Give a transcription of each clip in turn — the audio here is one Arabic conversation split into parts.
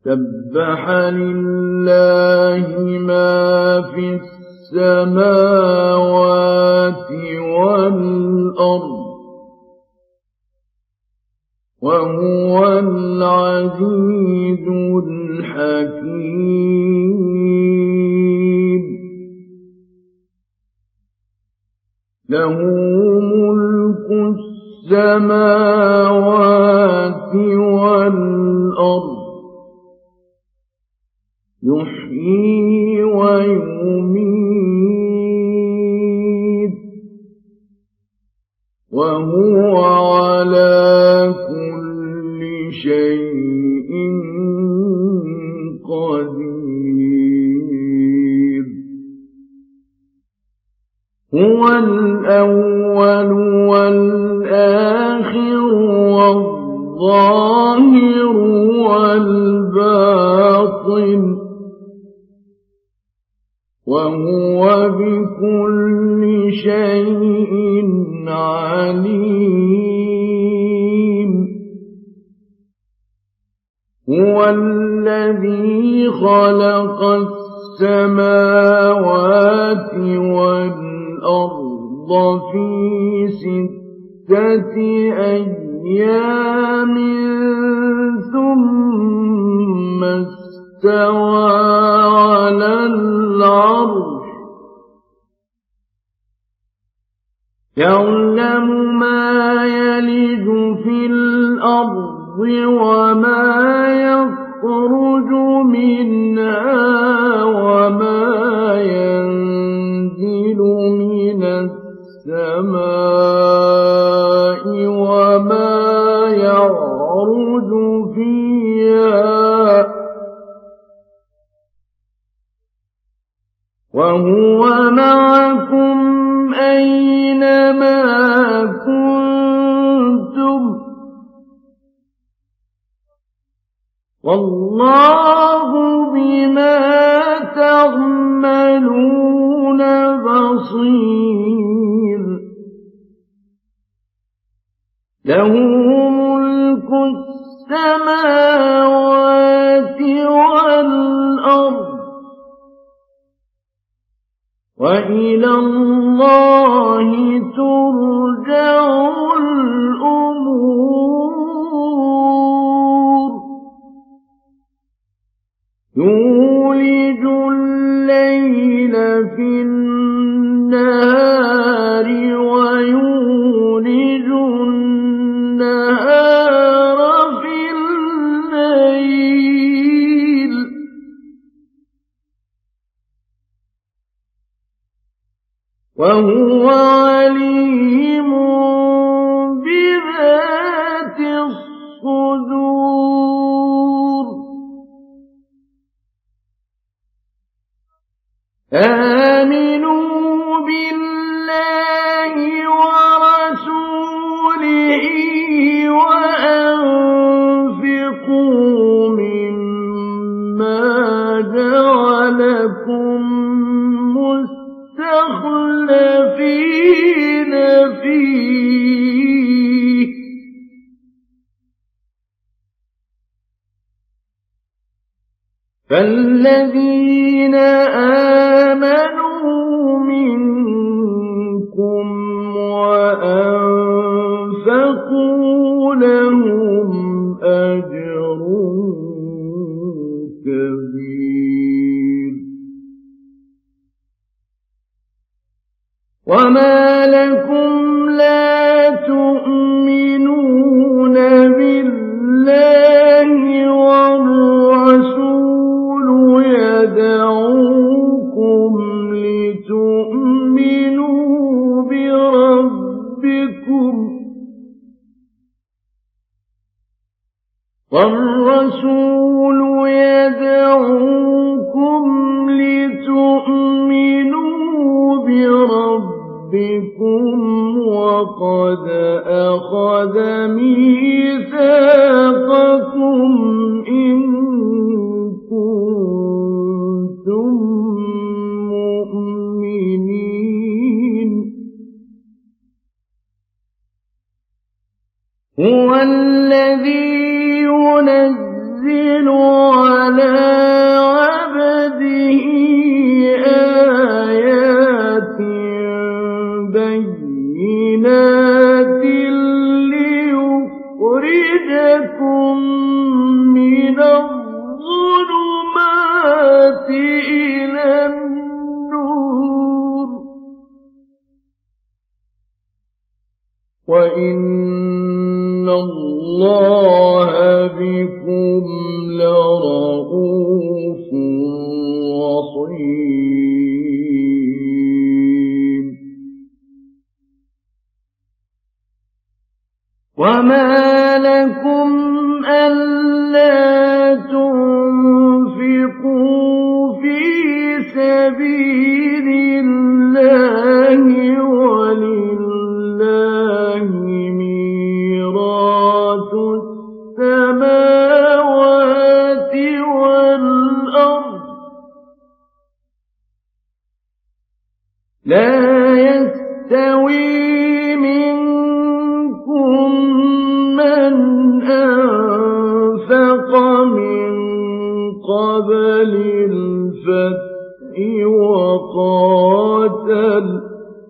سبح لله ما في السماوات والأرض وهو العزيز الحكيم. له ملك السماوات والأرض يحيي ويميت وهو على كل شيء قدير. هو الأول والآخر والظاهر والباطن وهو بكل شيء عليم. هو الذي خلق السماوات والأرض في 6 أيام ثم استوى على العرش يعلم ما يلج في الأرض وما يخرج منها وما ينزل من السماء وما يعرج فيها وهو معكم أينما كنتم والله بما تعملون بصير. له ملك السماوات والأرض وإلى الله ترجع الأمور. يولج الليل في النهار ويولج النهار في الليل وهو عليم بذات الصدور. آمنوا بالله ورسوله وأنفقوا مما جعلكم مستخلفين فيه فالذين آمنوا منكم وأنفقوا لهم أجر كبير. وما لكم لا تؤمنون بالله والرسول يدعوكم لتؤمنوا بربكم والرسول يدعوكم لتؤمنوا بربكم وقد أخذ ميثاقكم إن كنتم مؤمنين. هو الذي ينزل عَلَىٰ عَبْدِهِ آيَاتٍ بَيِّنَاتٍ لِّيُخْرِجَكُم مِّنَ الظُّلُمَاتِ إِلَى النُّورِ ۚ وَإِنَّ اللَّهَ بِكُمْ لَرَءُوفٌ رَّحِيمٌ. وَمَا لَكُمْ أَلَّا تُنفِقُوا فِي سَبِيلِ اللَّهِ وَلِلَّهِ مِيرَاثُ السَّمَاوَاتِ وَالْأَرْضِ ۚ لَا يَسْتَوِي مِنكُم مَّنْ أَنفَقَ مِن قَبْلِ الْفَتْحِ وَقَاتَلَ ۚ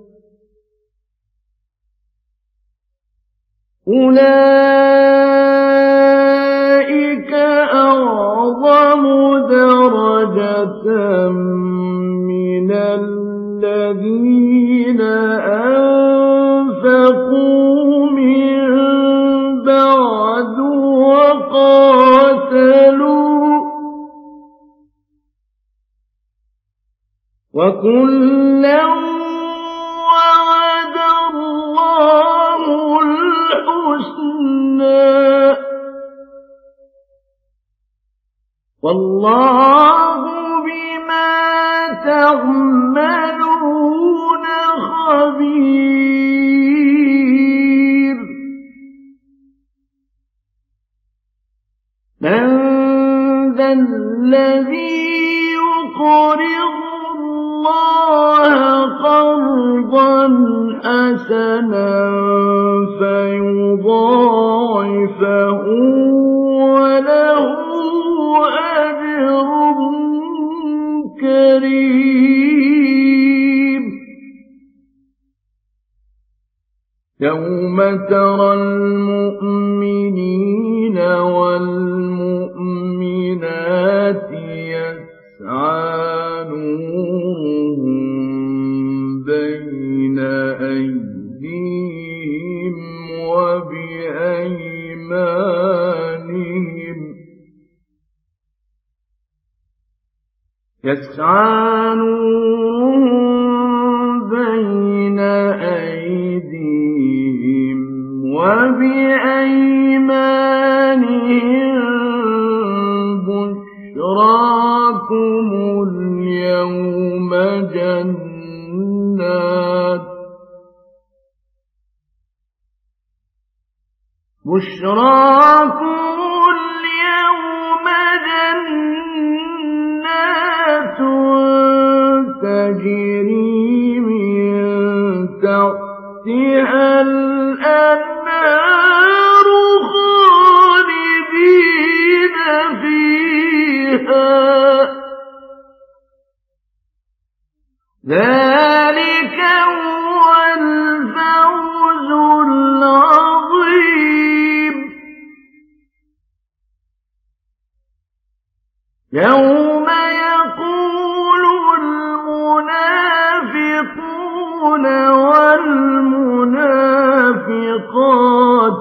أُولَٰئِكَ أَعْظَمُ دَرَجَةً مِّنَ الَّذِينَ أَنفَقُوا مِن بَعْدُ وَقَاتَلُوا ۚ وَكُلًّا وَعَدَ اللَّهُ الْحُسْنَىٰ ۚ وَاللَّهُ بِمَا تَعْمَلُونَ خَبِيرٌ. مَّن ذَا الَّذِي يُقْرِضُ اللَّهَ قَرْضًا حَسَنًا فَيُضَاعِفَهُ وَلَهُ أَجْرٌ كَرِيمٌ. يَوْمَ تَرَى الْمُؤْمِنِينَ وَالْمُؤْمِنَاتِ يَسْعَىٰ نُورُهُم بَيْنَ أَيْدِيهِمْ وَبِأَيْمَانِهِمْ بُشْرَاكُمُ الْيَوْمَ جَنَّاتٌ تَجْرِي مِن تَحْتِهَا الْأَنْهَارُ خَالِدِينَ فِيهَا ۚ ذَلِكَ هُوَ الْفَوْزُ الْعَظِيمُ. يَوْمَ يَقُولُ الْمُنَافِقُونَ وَالْمُنَافِقَاتُ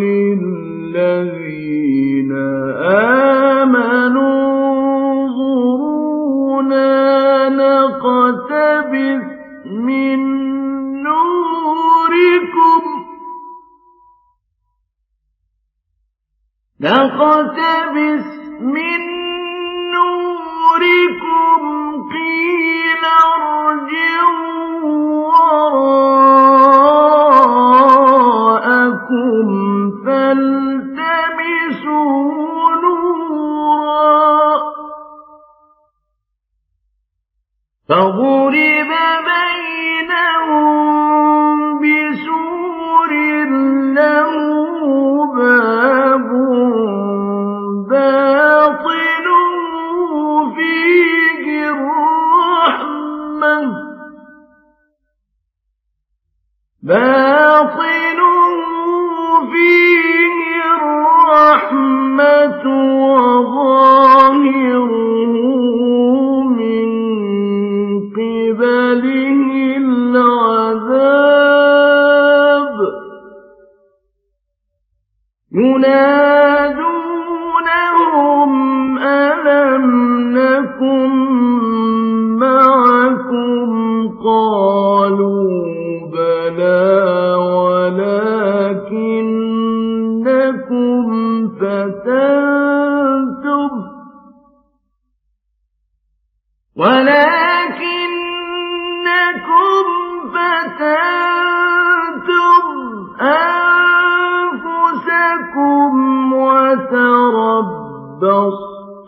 لِلَّذِينَ آمَنُوا انظُرُونَا نَقْتَبِسْ مِن نُّورِكُمْ قِيلَ ارْجِعُوا وَرَاءَكُمْ فَالْتَمِسُوا نُورًا فَضُرِبَ بَيْنَهُم بِسُورٍ لَّهُ بَابٌ بَاطِنُهُ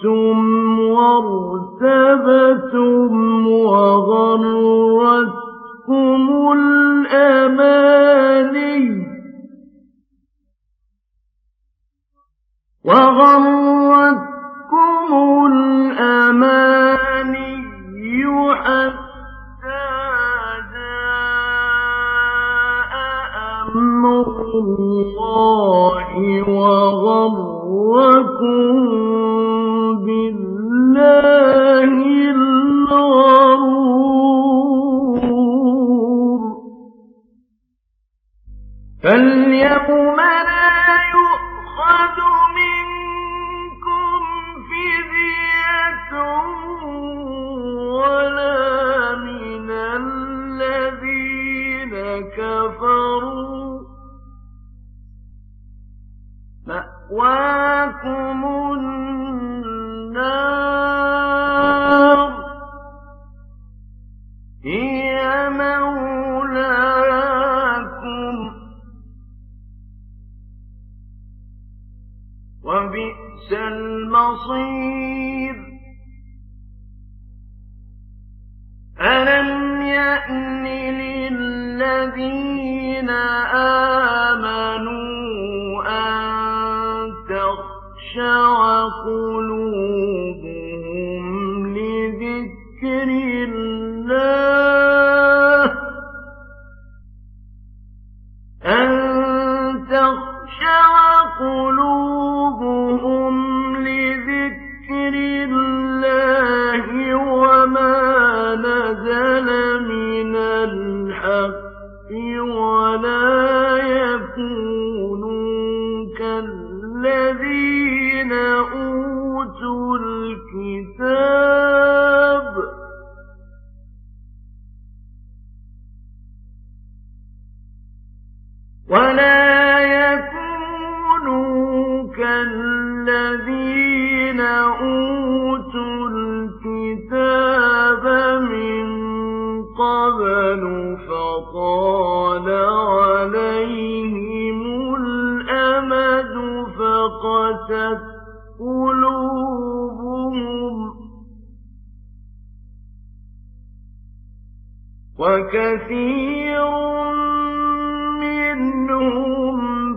وارتبتم وغرتكم الأماني حتى جاء أمر الله وغركم بالله الغرور فاليوم لا يؤخذ منكم فدية ولا من الذين كفروا مأواكم النار هي مولاكم وبئس المصير ألم يأن للذين آمنوا أن تخشع قلوبهم لذكر الله أن تخشع قلوبهم لذكر الله وما نزل من الحق ولا يكونوا كالذين أوتوا الكتاب كالذين أوتوا الكتاب من قبل فطال عليهم الأمد فقست قلوبهم وكثير منهم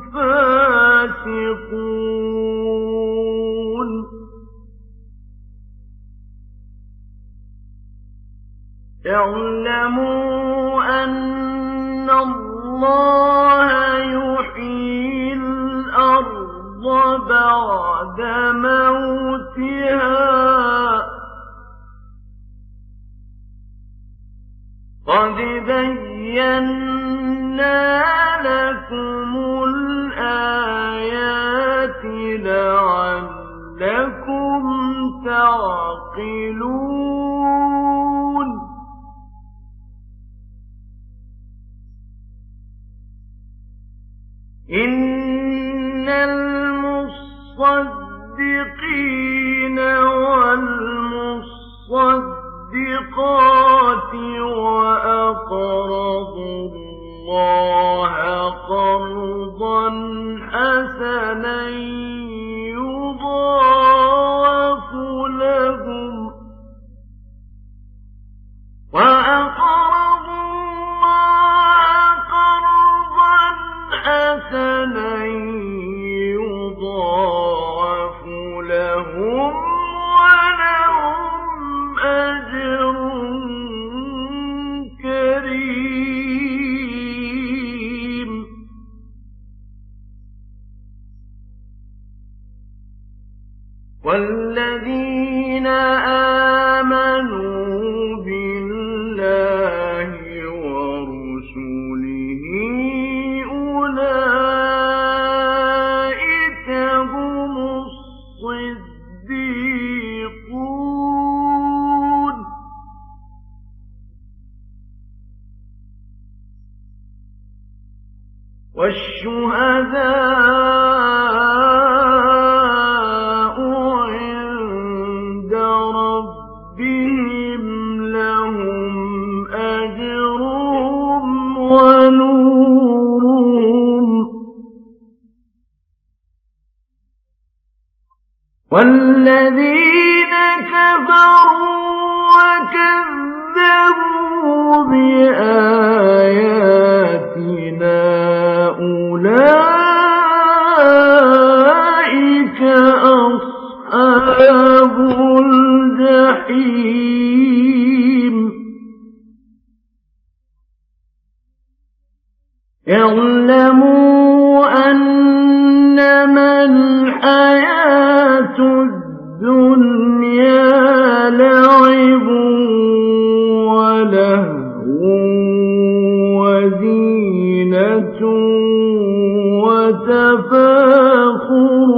فاسقون اعلموا أن الله يحيي الأرض بعد موتها قد بينا لكم الآيات لعلكم تعقلون إن المصدقين والمصدقات وأقرضوا الله قرضا حسنا يضاعف لهم حسنا يضاعف لهم ولهم أجر كريم والذين آمنوا بالله ورسله أولئك هم الصديقون والشهداء عند ربهم لهم أجرهم ونورهم والذين بآياتنا أولئك أصحاب الجحيم اعلموا أنما الحياة الدنيا لعب ولهو وزينة وتفاخر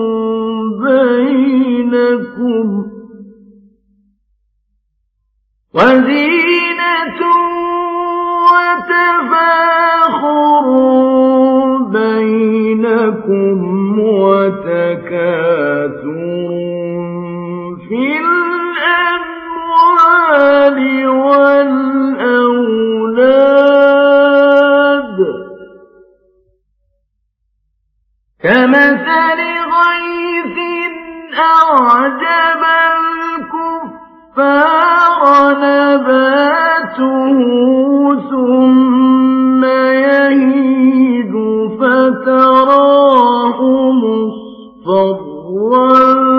بينكم وتكاثر في الأموال والأولاد كمثل غيث أعجب الكفار نباته ثم يهيج فتراه مصفرا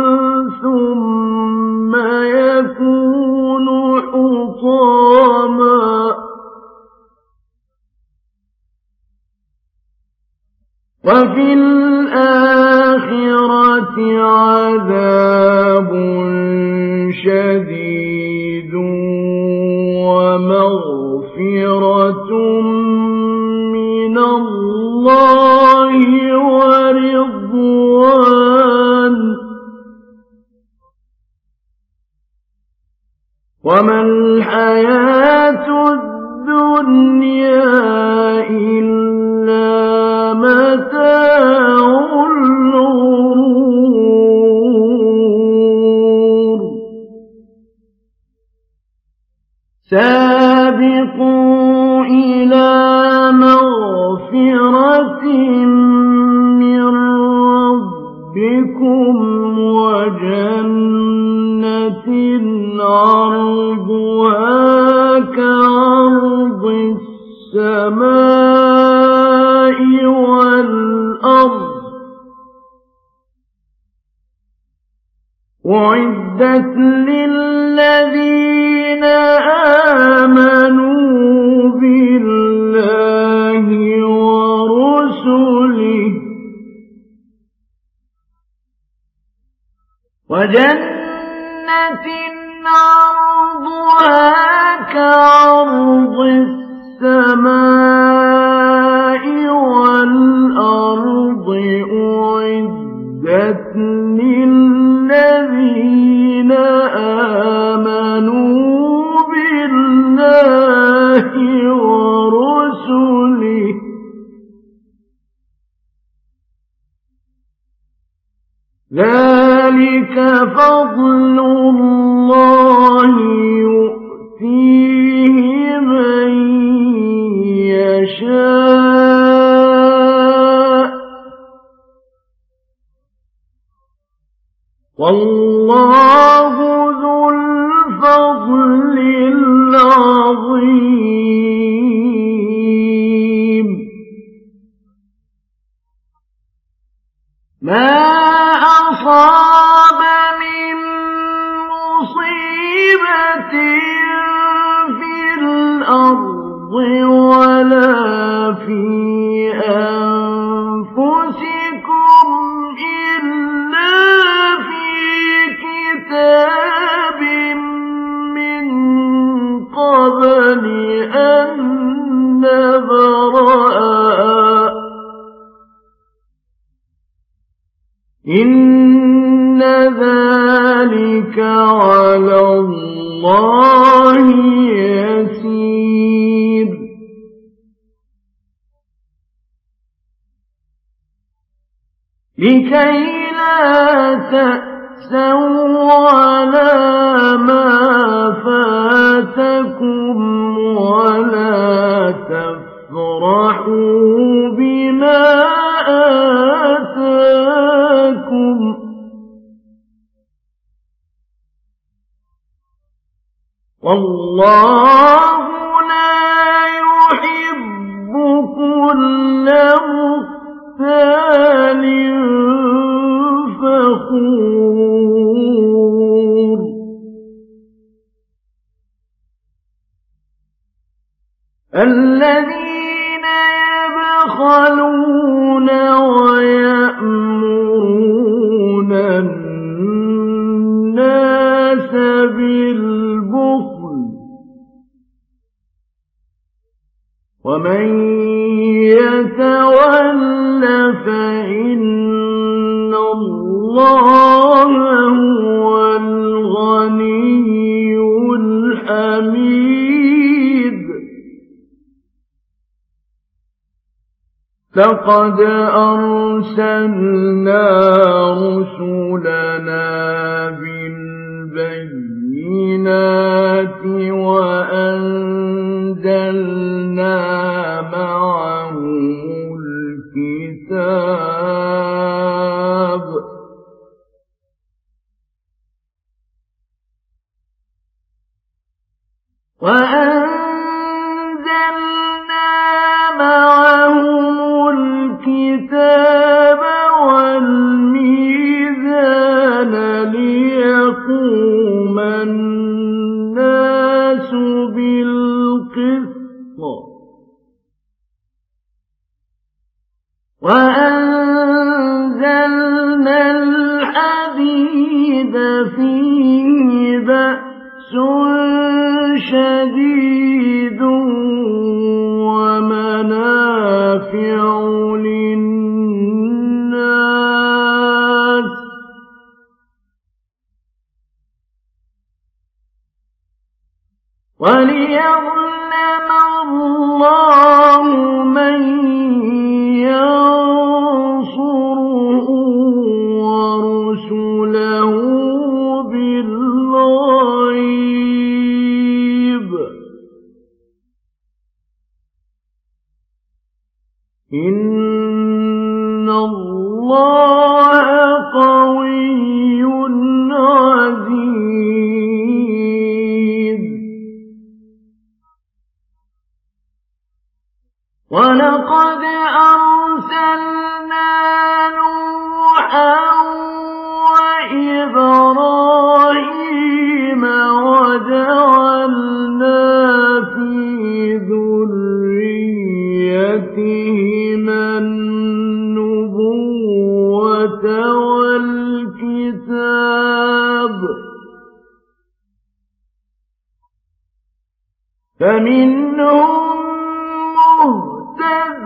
ثم يكون حطاما وفي الآخرة عذاب شديد ومغفرة من الله ورضوان وما الحياة الدنيا إلا متاع الغرور سابقوا إلى مغفرة من ربكم وجنة عرضها كعرض السماء والأرض أعدت للذين آمنوا بالله ورسله وجنة عرضها كعرض السماء والأرض أعدت للذين آمنوا بالله ورسله ذلك فضل الله يؤتيه من يشاء والله ذو الفضل العظيم ما أصاب من مصيبة في الأرض ولا في أنفسكم إلا في كتاب من قبل أن نبرأها إن ذلك على الله يسير لكي لا تأسوا على ما فاتكم ولا تفرحوا بما آتاكم والله لا الذين يبخلون ويأمرون الناس بالبخل ومن يتول فإن الله هو الغني الحميد. لقد أرسلنا رسلنا بالبينات وأنزلنا معهم الكتاب والميزان ليقوم الناس بالقسط وأنزلنا الحديد فيه بأس شديد ومنافع للناس وليعلم الله من ينصره ورسله بالغيب إن الله قوي عزيز. ولقد أرسلنا نوحا وإبراهيم وجعلنا في ذريتهما النبوة والكتاب فمنهم مهتد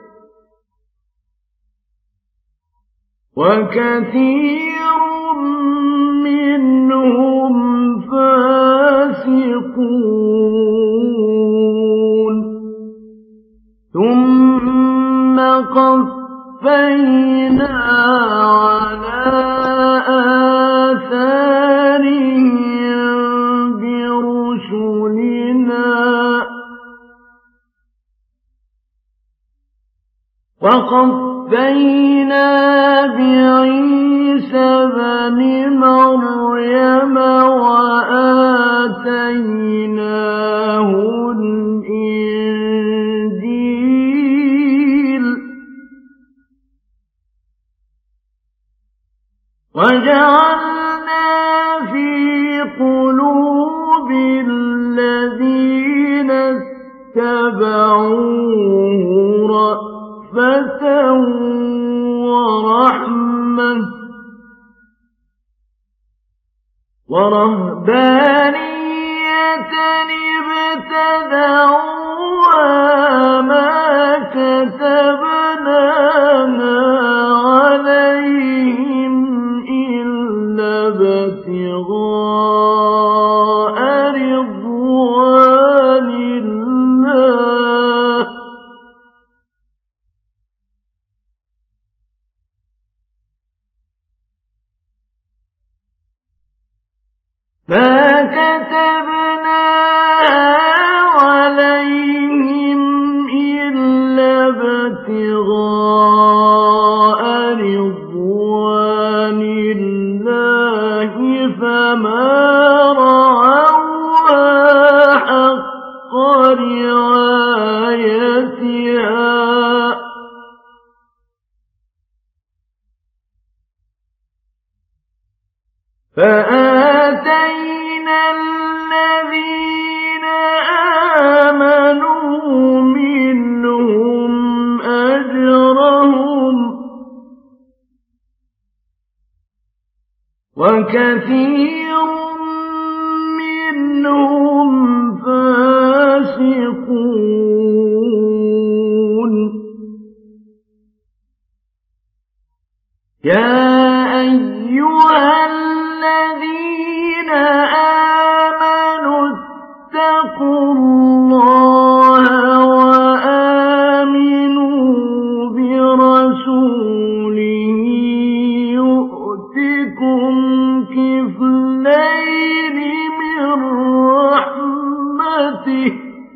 وكثير منهم فاسقون ثم قفينا على آثارهم برسلنا وقفينا بعيسى بن مريم وآتيناه الإنجيل وجعلنا في قلوب الذين اتبعوه رأفة ورحمة ورهبانية ابتدعوها ما كتبناها عليهم إلا ابتغاء رضوان الله ما كتبناها عليهم إلا ابتغاء رضوان الله فما رعوها حق رعايتها فآتينا الذين آمنوا وكثير منهم فاسقون يا أيها الذين آمنوا اتقوا الله وآمنوا برسوله يؤتكم كفلين من رحمته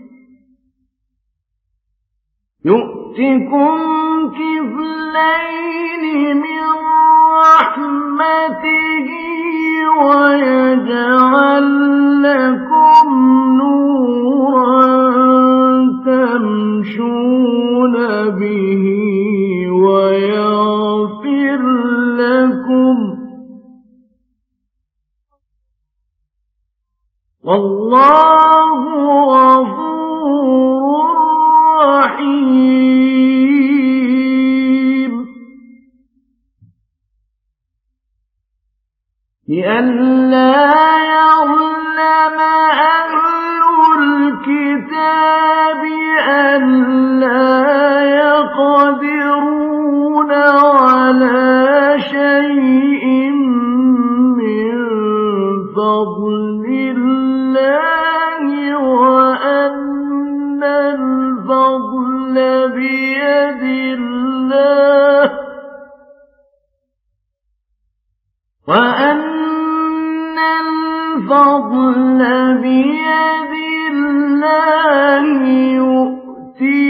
ويجعل لكم نورا تمشون به ويغفر لكم والله غفور رحيم لئلا يظلم أهل الكتاب ألا يقدرون على شيء من فضل الله وأن الفضل بيد الله يؤتيه